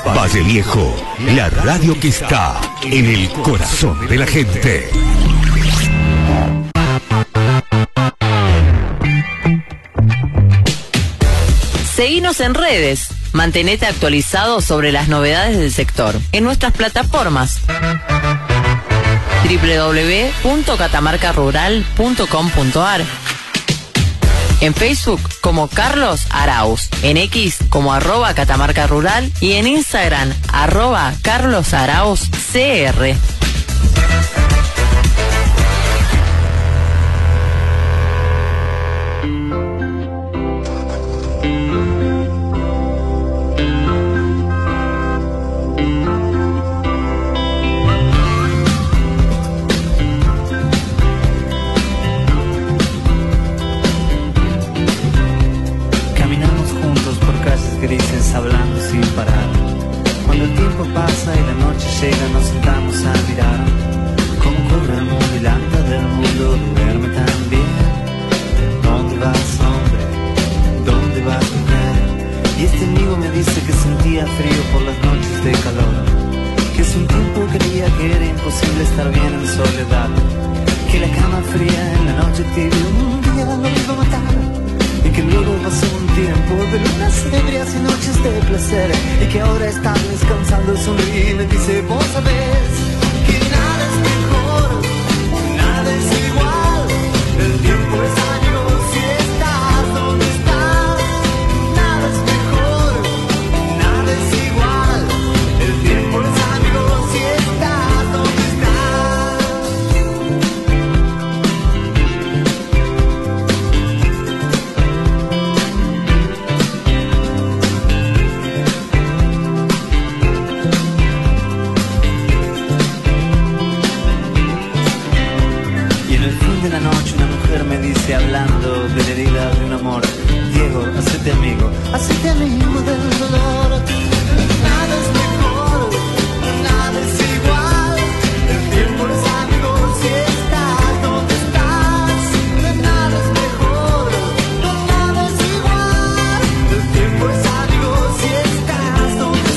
Valle Viejo, la radio que está en el corazón de la gente. Seguinos en redes. Mantenete actualizado sobre las novedades del sector en nuestras plataformas www.catamarcarural.com.ar, en Facebook como Carlos Arauz, en X como @catamarcarural y en Instagram @carlosarauzcr. Grises hablando sin parar. Cuando el tiempo pasa y la noche llega, nos sentamos a mirar cómo corre el mundo y la anda del mundo duerme también. ¿Dónde vas, hombre? ¿Dónde vas, mujer? Y este amigo me dice que sentía frío por las noches de calor, que hace un tiempo creía que era imposible estar bien en soledad, que la cama fría en la noche tibia un día lo iba a matar, y que luego pasó un tiempo de lunas ebrias y noches de placer, y que ahora está descansando, sonríe y me dice: vos sabés que nada es mejor, nada es igual, el tiempo es amigo si estás donde estás, nada es mejor, nada es igual, el tiempo es amigo si estás donde de la noche una mujer me dice, hablando de la herida de un amor: Diego, hacete amigo del dolor. Nada es mejor, nada es igual, el tiempo es amigo si estás donde estás. Nada es mejor, nada es igual, el tiempo es amigo si estás donde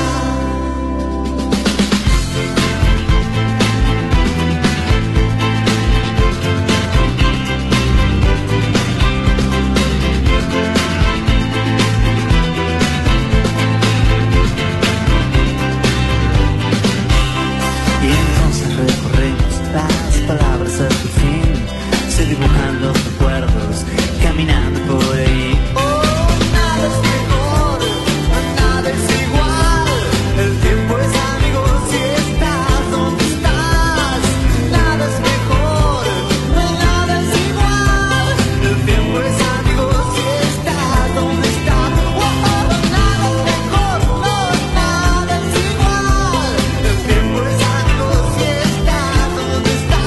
palabras hasta el fin, se dibujan los recuerdos caminando por ahí. Oh, nada es mejor, nada es igual, el tiempo es amigo si estás donde estás. Nada es mejor, nada es igual, el tiempo es amigo si estás donde estás. Oh, nada es mejor, nada es igual, el tiempo es amigo si estás donde estás.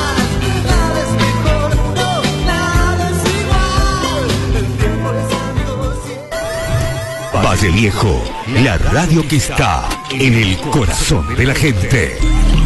Valle Viejo, la radio que está en el corazón de la gente.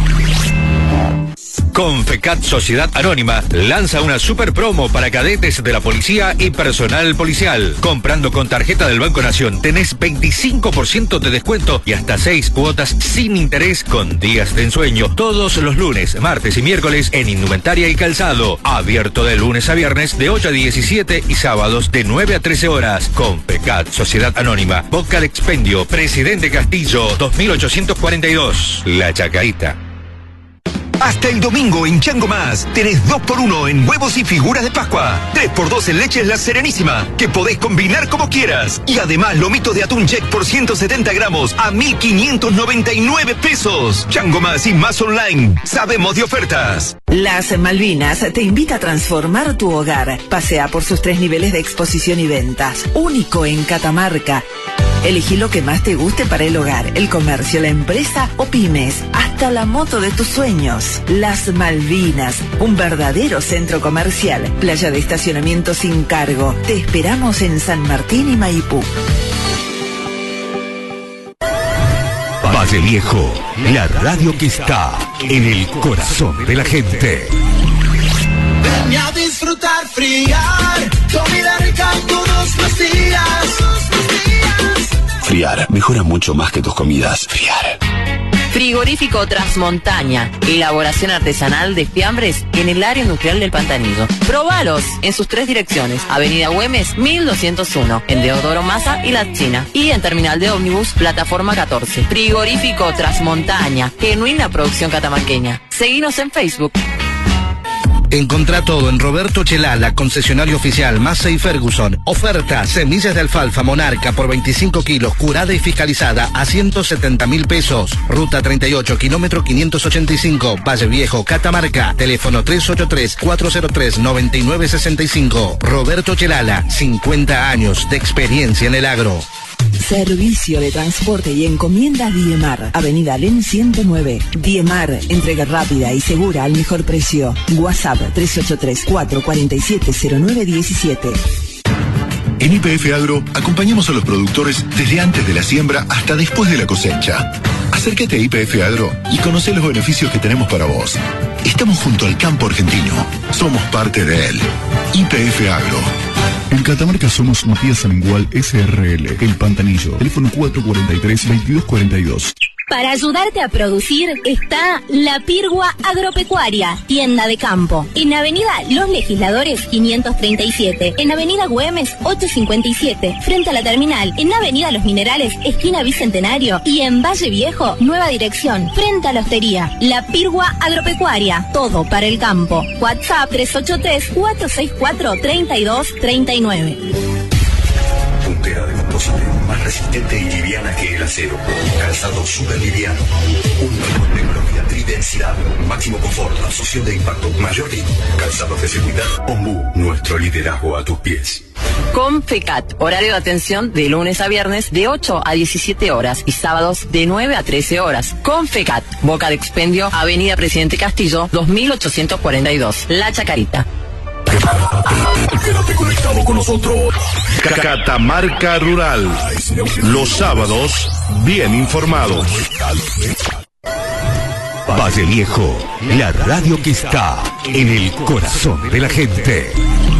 Confecat Sociedad Anónima lanza una super promo para cadetes de la policía y personal policial. Comprando con tarjeta del Banco Nación tenés 25% de descuento y hasta 6 cuotas sin interés con días de ensueño todos los lunes, martes y miércoles en indumentaria y calzado. Abierto de lunes a viernes de 8 a 17 y sábados de 9 a 13 horas. Confecat Sociedad Anónima, Boca de Expendio, Presidente Castillo, 2842. La Chacarita. Hasta el domingo en Chango Más tenés 2x1 en huevos y figuras de Pascua, 3x2 en leches La Serenísima, que podés combinar como quieras. Y además lomitos de atún check por 170 gramos a 1.599 pesos. Chango Más y Más Online, sabemos de ofertas. Las Malvinas te invita a transformar tu hogar. Pasea por sus 3 niveles de exposición y ventas, único en Catamarca. Elegí lo que más te guste para el hogar, el comercio, la empresa o pymes, hasta la moto de tus sueños. Las Malvinas, un verdadero centro comercial, playa de estacionamiento sin cargo. Te esperamos en San Martín y Maipú. Valle Viejo, la radio que está en el corazón de la gente. Ven a disfrutar, friar, comida rica todos los días. Friar mejora mucho más que tus comidas. Friar. Frigorífico Transmontaña, elaboración artesanal de fiambres en el área industrial del Pantanillo. Probalos en sus 3 direcciones: Avenida Güemes 1201, en Deodoro Maza y La China, y en Terminal de Ómnibus, Plataforma 14. Frigorífico Transmontaña, genuina producción catamarqueña. Seguinos en Facebook. Encontrá todo en Roberto Chelala, concesionario oficial Massey Ferguson. Oferta: semillas de alfalfa Monarca por 25 kilos, curada y fiscalizada a 170.000 pesos. Ruta 38, kilómetro 585, Valle Viejo, Catamarca. Teléfono 383-403-9965. Roberto Chelala, 50 años de experiencia en el agro. Servicio de transporte y encomiendas Diemar, Avenida Len 109. Diemar, entrega rápida y segura al mejor precio. WhatsApp 3834-470917. En YPF Agro acompañamos a los productores desde antes de la siembra hasta después de la cosecha. Acércate a YPF Agro y conoce los beneficios que tenemos para vos. Estamos junto al campo argentino. Somos parte de él. YPF Agro. En Catamarca somos Matías Amengual SRL, El Pantanillo, teléfono 443-2242. Para ayudarte a producir está La Pirgua Agropecuaria, tienda de campo. En Avenida Los Legisladores 537, en Avenida Güemes 857, frente a la terminal, en Avenida Los Minerales, esquina Bicentenario, y en Valle Viejo, nueva dirección, frente a la hostería. La Pirgua Agropecuaria, todo para el campo. WhatsApp 383-464-3239. Puntera de composite, más resistente y liviana que el acero. Calzado super liviano. Único con tecnología tridensidad. Máximo confort, absorción de impacto, mayor grip. Calzados de seguridad. Ombú, nuestro liderazgo a tus pies. Confecat, horario de atención de lunes a viernes de 8 a 17 horas y sábados de 9 a 13 horas. Confecat, Boca de Expendio, Avenida Presidente Castillo, 2842, La Chacarita. Quédate conectado con nosotros. Catamarca Rural. Los sábados, bien informados. Valle Viejo, la radio que está en el corazón de la gente.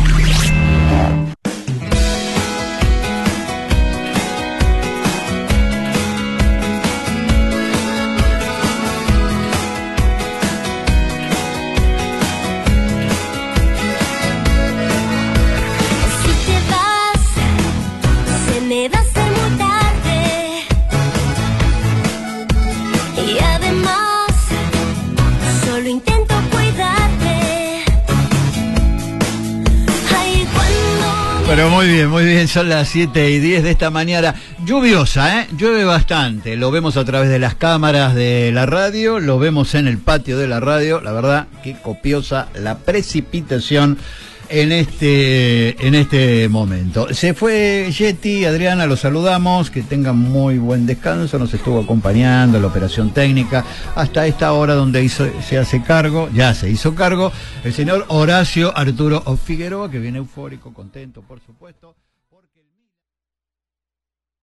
Pero muy bien, son las 7:10 de esta mañana, lluviosa, llueve bastante, lo vemos a través de las cámaras de la radio, lo vemos en el patio de la radio, la verdad que copiosa la precipitación en este momento. Se fue Yeti, Adriana, lo saludamos, que tengan muy buen descanso, nos estuvo acompañando en la operación técnica hasta esta hora donde ya se hizo cargo, el señor Horacio Arturo Figueroa, que viene eufórico, contento, por supuesto.